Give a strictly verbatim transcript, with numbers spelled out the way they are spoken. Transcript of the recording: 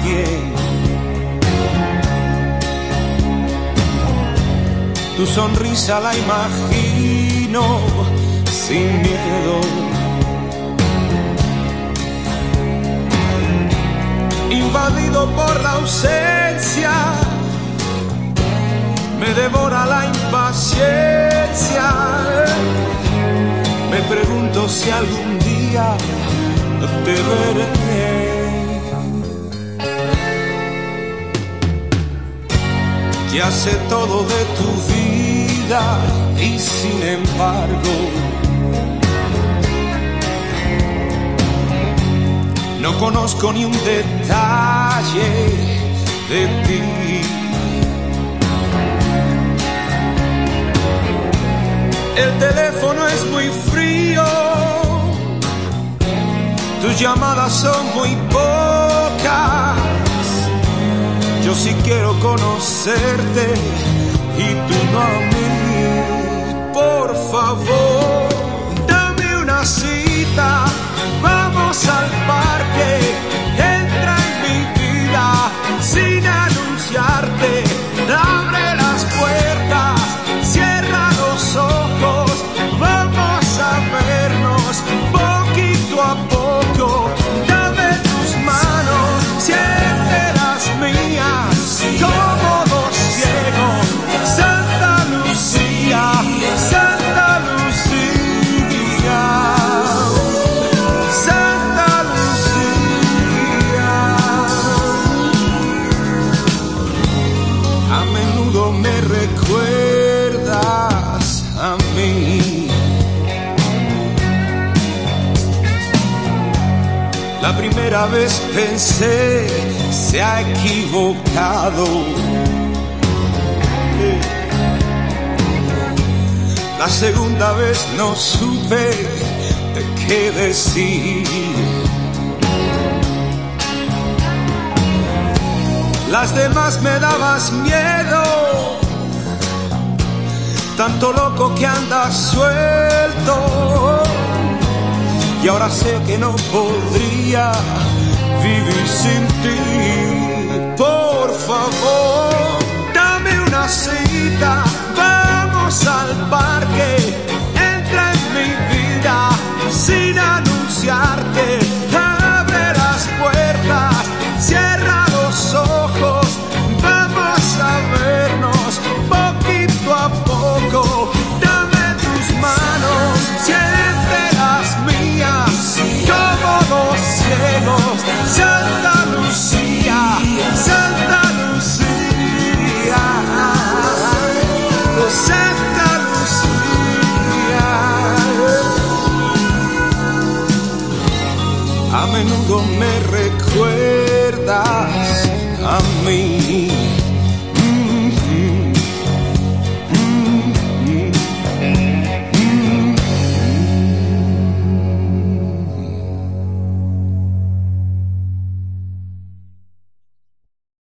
alguien. Tu sonrisa la imagino sin miedo. Invadido por la ausencia, me devora la impaciencia. Me pregunto si algún día te veré. Ya sé todo de tu vida y sin embargo no conozco ni un detalle de ti. El teléfono es muy frío, tus llamadas son muy pocas. Yo sí quiero conocerte y tú no a mí. Por favor, dame una cita, vamos al parque, entra en mi vida sin anunciarte. Abre las puertas, cierra los ojos, vamos a vernos poquito a poco. Dame tus manos, siéntelas mías, como dos ciegos. Santa Lucía, Santa Lucía, Santa Lucía. A menudo me recuerdas a mí. La primera vez pensé, se ha equivocado. La segunda vez no supe qué decir. Las demás me dabas miedo, tanto loco que andas suelto. Y ahora sé que no podría vivir sin ti.